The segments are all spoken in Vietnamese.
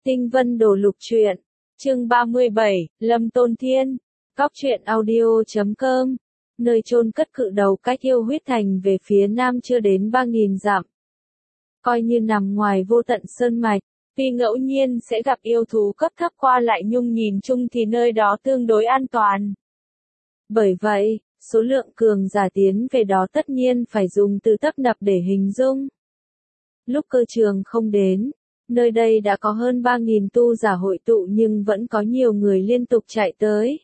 Tinh Vân Đồ Lục Truyện, chương 37, Lâm Tôn Thiên, Góc truyện audio.com, nơi chôn cất cự đầu cách yêu huyết thành về phía nam chưa đến 3.000 dặm. Coi như nằm ngoài vô tận sơn mạch, vì ngẫu nhiên sẽ gặp yêu thú cấp thấp qua lại nhưng nhìn chung thì nơi đó tương đối an toàn. Bởi vậy, số lượng cường giả tiến về đó tất nhiên phải dùng từ tấp nập để hình dung. Lúc Cơ Trường không đến, nơi đây đã có hơn 3.000 tu giả hội tụ nhưng vẫn có nhiều người liên tục chạy tới.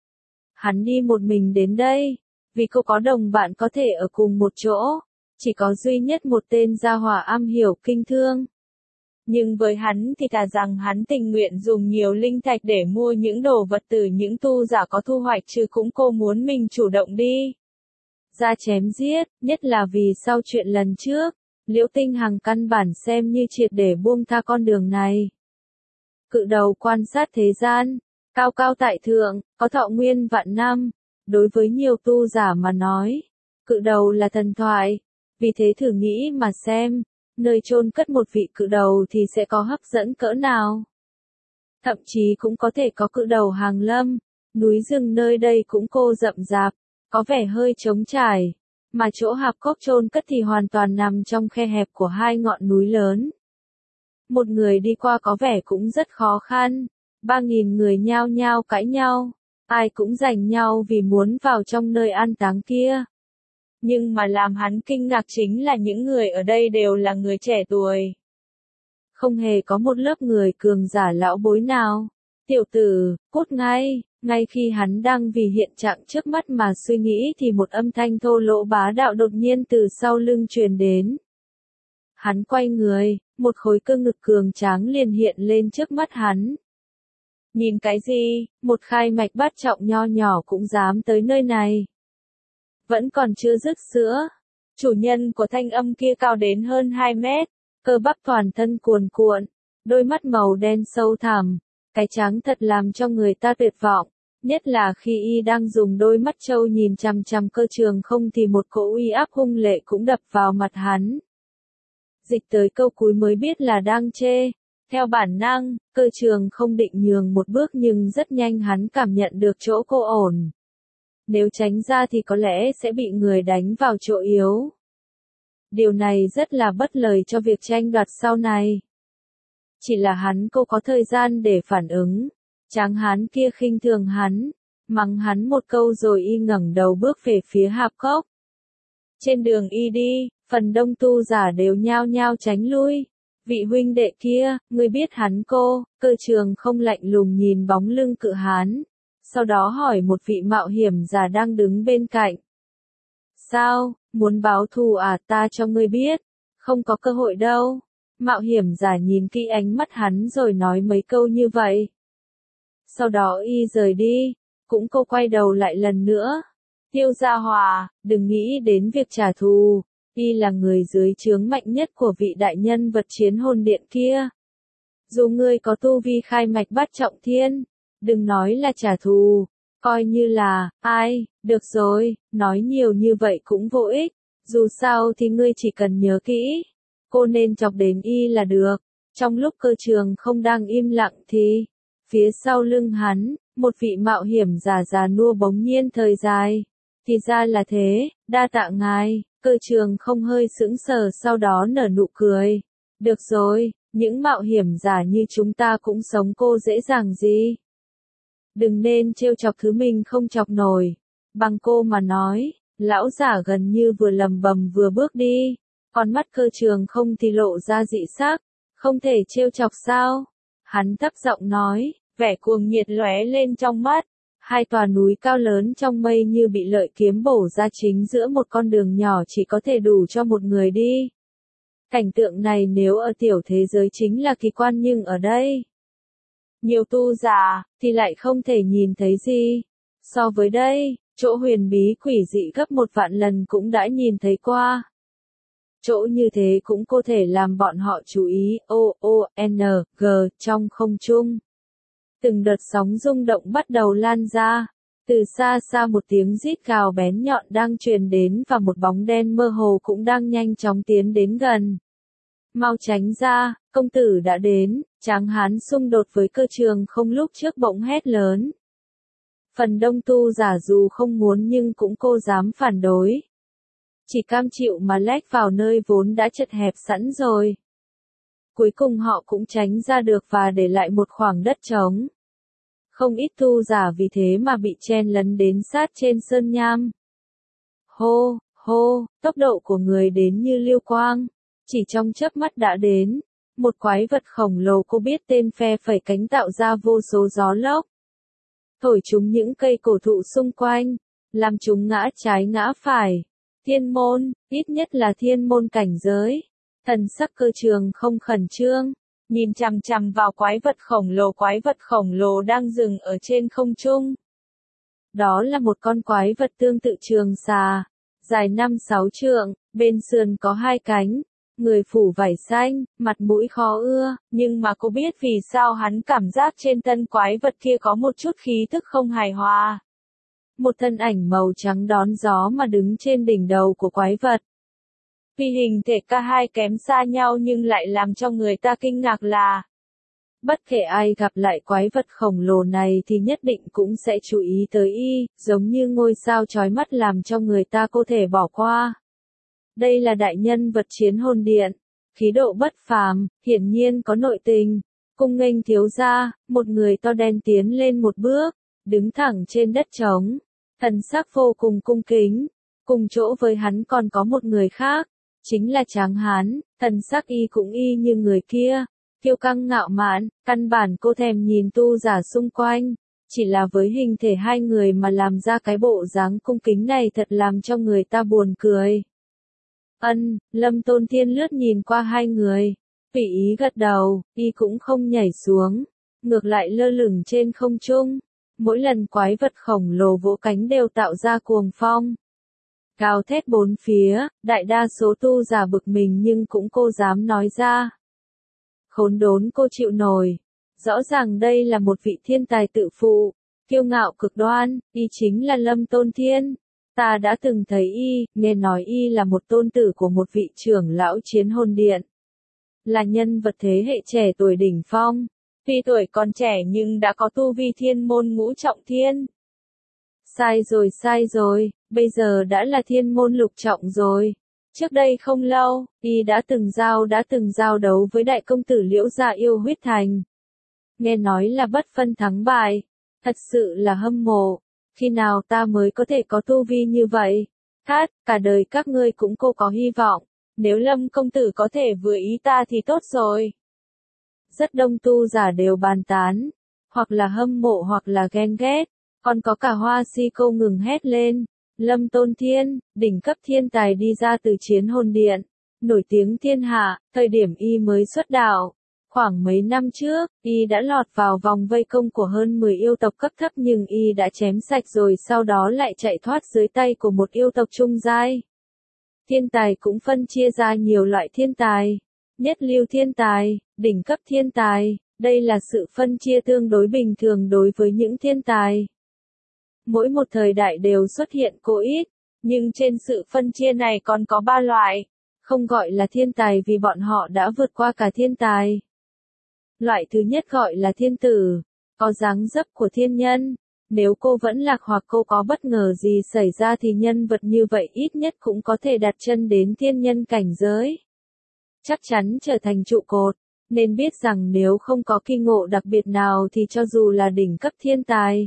Hắn đi một mình đến đây, vì cô có đồng bạn có thể ở cùng một chỗ, chỉ có duy nhất một tên gia hỏa am hiểu kinh thương. Nhưng với hắn thì thà rằng hắn tình nguyện dùng nhiều linh thạch để mua những đồ vật từ những tu giả có thu hoạch chứ cũng cô muốn mình chủ động đi ra chém giết, nhất là vì sau chuyện lần trước. Liễu Tinh Hằng căn bản xem như triệt để buông tha con đường này. Cự đầu quan sát thế gian, cao cao tại thượng, có thọ nguyên vạn năm. Đối với nhiều tu giả mà nói, cự đầu là thần thoại. Vì thế thử nghĩ mà xem, nơi chôn cất một vị cự đầu thì sẽ có hấp dẫn cỡ nào. Thậm chí cũng có thể có cự đầu hàng lâm, núi rừng nơi đây cũng cô rậm rạp, có vẻ hơi trống trải. Mà chỗ hạp cốc chôn cất thì hoàn toàn nằm trong khe hẹp của hai ngọn núi lớn. Một người đi qua có vẻ cũng rất khó khăn. 3.000 người nhao nhao cãi nhau, ai cũng giành nhau vì muốn vào trong nơi an táng kia. Nhưng mà làm hắn kinh ngạc chính là những người ở đây đều là người trẻ tuổi. Không hề có một lớp người cường giả lão bối nào. Tiểu tử, cút ngay. Ngay khi hắn đang vì hiện trạng trước mắt mà suy nghĩ thì một âm thanh thô lỗ bá đạo đột nhiên từ sau lưng truyền đến. Hắn quay người, một khối cơ ngực cường tráng liền hiện lên trước mắt hắn. Nhìn cái gì, một khai mạch bát trọng nho nhỏ cũng dám tới nơi này. Vẫn còn chưa dứt sữa. Chủ nhân của thanh âm kia cao đến hơn 2 mét, cơ bắp toàn thân cuồn cuộn, đôi mắt màu đen sâu thẳm. Cái trắng thật làm cho người ta tuyệt vọng, nhất là khi y đang dùng đôi mắt trâu nhìn chằm chằm Cơ Trường không thì một cỗ uy áp hung lệ cũng đập vào mặt hắn. Dịch tới câu cuối mới biết là đang chê. Theo bản năng, Cơ Trường không định nhường một bước nhưng rất nhanh hắn cảm nhận được chỗ cô ổn. Nếu tránh ra thì có lẽ sẽ bị người đánh vào chỗ yếu. Điều này rất là bất lợi cho việc tranh đoạt sau này. Chỉ là hắn cô có thời gian để phản ứng. Tráng hán kia khinh thường hắn, mắng hắn một câu rồi y ngẩng đầu bước về phía hạp cốc. Trên đường y đi, phần đông tu giả đều nhao nhao tránh lui. Vị huynh đệ kia, ngươi biết hắn cô? Cơ Trường không lạnh lùng nhìn bóng lưng cự hán. Sau đó hỏi một vị mạo hiểm giả đang đứng bên cạnh. Sao, muốn báo thù à? Ta cho ngươi biết. Không có cơ hội đâu. Mạo hiểm giả nhìn kỹ ánh mắt hắn rồi nói mấy câu như vậy. Sau đó y rời đi, cũng cô quay đầu lại lần nữa. Tiêu Gia Hòa, đừng nghĩ đến việc trả thù, y là người dưới trướng mạnh nhất của vị đại nhân vật chiến hồn điện kia. Dù ngươi có tu vi khai mạch bát trọng thiên, đừng nói là trả thù, coi như là, ai, được rồi, nói nhiều như vậy cũng vô ích, dù sao thì ngươi chỉ cần nhớ kỹ. Cô nên chọc đến y là được. Trong lúc Cơ Trường không đang im lặng thì, phía sau lưng hắn, một vị mạo hiểm già nua bỗng nhiên thời dài. Thì ra là thế, đa tạ ngài. Cơ Trường không hơi sững sờ sau đó nở nụ cười. Được rồi, những mạo hiểm giả như chúng ta cũng sống cô dễ dàng gì. Đừng nên trêu chọc thứ mình không chọc nổi. Bằng cô mà nói, lão giả gần như vừa lầm bầm vừa bước đi. Con mắt Cơ Trường không thì lộ ra dị sắc, không thể trêu chọc sao? Hắn thấp giọng nói, vẻ cuồng nhiệt lóe lên trong mắt. Hai tòa núi cao lớn trong mây như bị lợi kiếm bổ ra chính giữa một con đường nhỏ chỉ có thể đủ cho một người đi. Cảnh tượng này nếu ở tiểu thế giới chính là kỳ quan nhưng ở đây, nhiều tu giả thì lại không thể nhìn thấy gì. So với đây, chỗ huyền bí quỷ dị gấp 1 vạn lần cũng đã nhìn thấy qua. Chỗ như thế cũng có thể làm bọn họ chú ý, O-O-N-G, trong không trung. Từng đợt sóng rung động bắt đầu lan ra. Từ xa xa một tiếng rít gào bén nhọn đang truyền đến và một bóng đen mơ hồ cũng đang nhanh chóng tiến đến gần. Mau tránh ra, công tử đã đến, Tráng Hán xung đột với Cơ Trường Không lúc trước bỗng hét lớn. Phần đông tu giả dù không muốn nhưng cũng cô dám phản đối. Chỉ cam chịu mà lách vào nơi vốn đã chật hẹp sẵn rồi. Cuối cùng họ cũng tránh ra được và để lại một khoảng đất trống. Không ít tu giả vì thế mà bị chen lấn đến sát trên sơn nham. Hô, hô, tốc độ của người đến như lưu quang. Chỉ trong chớp mắt đã đến. Một quái vật khổng lồ cô biết tên phe phẩy cánh tạo ra vô số gió lốc. Thổi chúng những cây cổ thụ xung quanh. Làm chúng ngã trái ngã phải. Thiên môn, ít nhất là thiên môn cảnh giới. Thần sắc Cơ Trường Không khẩn trương. Nhìn chằm chằm vào quái vật khổng lồ đang dừng ở trên không trung. Đó là một con quái vật tương tự trường xà, dài 5-6 trượng, bên sườn có 2 cánh, người phủ vảy xanh, mặt mũi khó ưa, nhưng mà cô biết vì sao hắn cảm giác trên thân quái vật kia có một chút khí tức không hài hòa. Một thân ảnh màu trắng đón gió mà đứng trên đỉnh đầu của quái vật. Vì hình thể cả hai kém xa nhau nhưng lại làm cho người ta kinh ngạc là bất kể ai gặp lại quái vật khổng lồ này thì nhất định cũng sẽ chú ý tới y, giống như ngôi sao chói mắt làm cho người ta có thể bỏ qua. Đây là đại nhân vật Chiến Hồn Điện, khí độ bất phàm, hiển nhiên có nội tình. Cung nghênh thiếu gia, một người to đen tiến lên một bước, đứng thẳng trên đất trống, thần sắc vô cùng cung kính. Cùng chỗ với hắn còn có một người khác, chính là Tráng Hán, thần sắc y cũng y như người kia, kiêu căng ngạo mạn, căn bản cô thèm nhìn tu giả xung quanh, chỉ là với hình thể hai người mà làm ra cái bộ dáng cung kính này thật làm cho người ta buồn cười. Lâm Tôn Thiên lướt nhìn qua hai người, tùy ý gật đầu, y cũng không nhảy xuống, ngược lại lơ lửng trên không trung, mỗi lần quái vật khổng lồ vỗ cánh đều tạo ra cuồng phong. Gào thét bốn phía, đại đa số tu giả bực mình nhưng cũng cô dám nói ra. Khốn đốn cô chịu nổi. Rõ ràng đây là một vị thiên tài tự phụ, kiêu ngạo cực đoan, y chính là Lâm Tôn Thiên. Ta đã từng thấy y, nghe nói y là một tôn tử của một vị trưởng lão Chiến Hồn Điện. Là nhân vật thế hệ trẻ tuổi đỉnh phong. Tuy tuổi còn trẻ nhưng đã có tu vi thiên môn ngũ trọng thiên. Sai rồi, bây giờ đã là thiên môn lục trọng rồi. Trước đây không lâu, y đã từng giao đấu với đại công tử Liễu Gia Yêu Huyết Thành. Nghe nói là bất phân thắng bại, thật sự là hâm mộ. Khi nào ta mới có thể có tu vi như vậy? Cả đời các ngươi cũng có hy vọng. Nếu Lâm công tử có thể vừa ý ta thì tốt rồi. Rất đông tu giả đều bàn tán, hoặc là hâm mộ hoặc là ghen ghét, còn có cả Hoa Si Câu ngừng hét lên. Lâm Tôn Thiên, đỉnh cấp thiên tài đi ra từ Chiến Hồn Điện, nổi tiếng thiên hạ, thời điểm y mới xuất đạo. Khoảng mấy năm trước, y đã lọt vào vòng vây công của hơn 10 yêu tộc cấp thấp nhưng y đã chém sạch rồi sau đó lại chạy thoát dưới tay của một yêu tộc trung giai. Thiên tài cũng phân chia ra nhiều loại thiên tài. Nhất lưu thiên tài, đỉnh cấp thiên tài, đây là sự phân chia tương đối bình thường đối với những thiên tài. Mỗi một thời đại đều xuất hiện cô ít, nhưng trên sự phân chia này còn có 3 loại, không gọi là thiên tài vì bọn họ đã vượt qua cả thiên tài. Loại thứ nhất gọi là thiên tử, có dáng dấp của thiên nhân, nếu cô vẫn lạc hoặc cô có bất ngờ gì xảy ra thì nhân vật như vậy ít nhất cũng có thể đặt chân đến thiên nhân cảnh giới. Chắc chắn trở thành trụ cột, nên biết rằng nếu không có kỳ ngộ đặc biệt nào thì cho dù là đỉnh cấp thiên tài.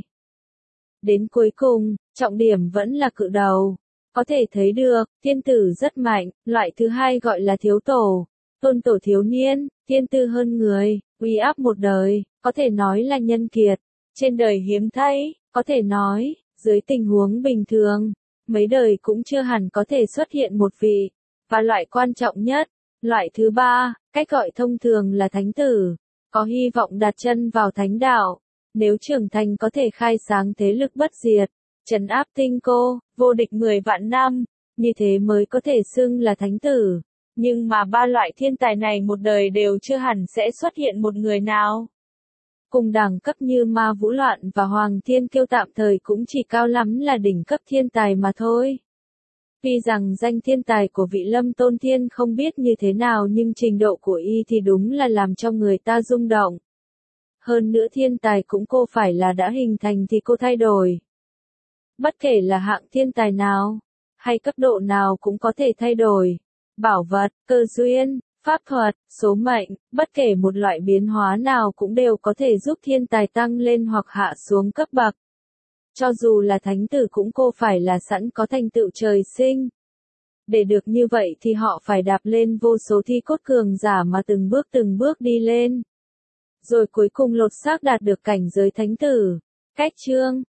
Đến cuối cùng, trọng điểm vẫn là cự đầu. Có thể thấy được, thiên tử rất mạnh, loại thứ hai gọi là thiếu tổ. Tôn tổ thiếu niên, thiên tư hơn người, uy áp một đời, có thể nói là nhân kiệt. Trên đời hiếm thấy, có thể nói, dưới tình huống bình thường, mấy đời cũng chưa hẳn có thể xuất hiện một vị. Và loại quan trọng nhất, loại thứ ba, cách gọi thông thường là thánh tử, có hy vọng đặt chân vào thánh đạo. Nếu trưởng thành có thể khai sáng thế lực bất diệt, trấn áp tinh cô, vô địch 10 vạn năm, như thế mới có thể xưng là thánh tử. Nhưng mà 3 loại thiên tài này một đời đều chưa hẳn sẽ xuất hiện một người nào. Cùng đẳng cấp như Ma Vũ Loạn và Hoàng Thiên Kiêu tạm thời cũng chỉ cao lắm là đỉnh cấp thiên tài mà thôi. Tuy rằng danh thiên tài của vị Lâm Tôn Thiên không biết như thế nào nhưng trình độ của y thì đúng là làm cho người ta rung động. Hơn nữa thiên tài cũng cô phải là đã hình thành thì cô thay đổi. Bất kể là hạng thiên tài nào, hay cấp độ nào cũng có thể thay đổi. Bảo vật, cơ duyên, pháp thuật, số mệnh, bất kể một loại biến hóa nào cũng đều có thể giúp thiên tài tăng lên hoặc hạ xuống cấp bậc. Cho dù là thánh tử cũng cô phải là sẵn có thành tựu trời sinh. Để được như vậy thì họ phải đạp lên vô số thi cốt cường giả mà từng bước đi lên. Rồi cuối cùng lột xác đạt được cảnh giới thánh tử. Cách chương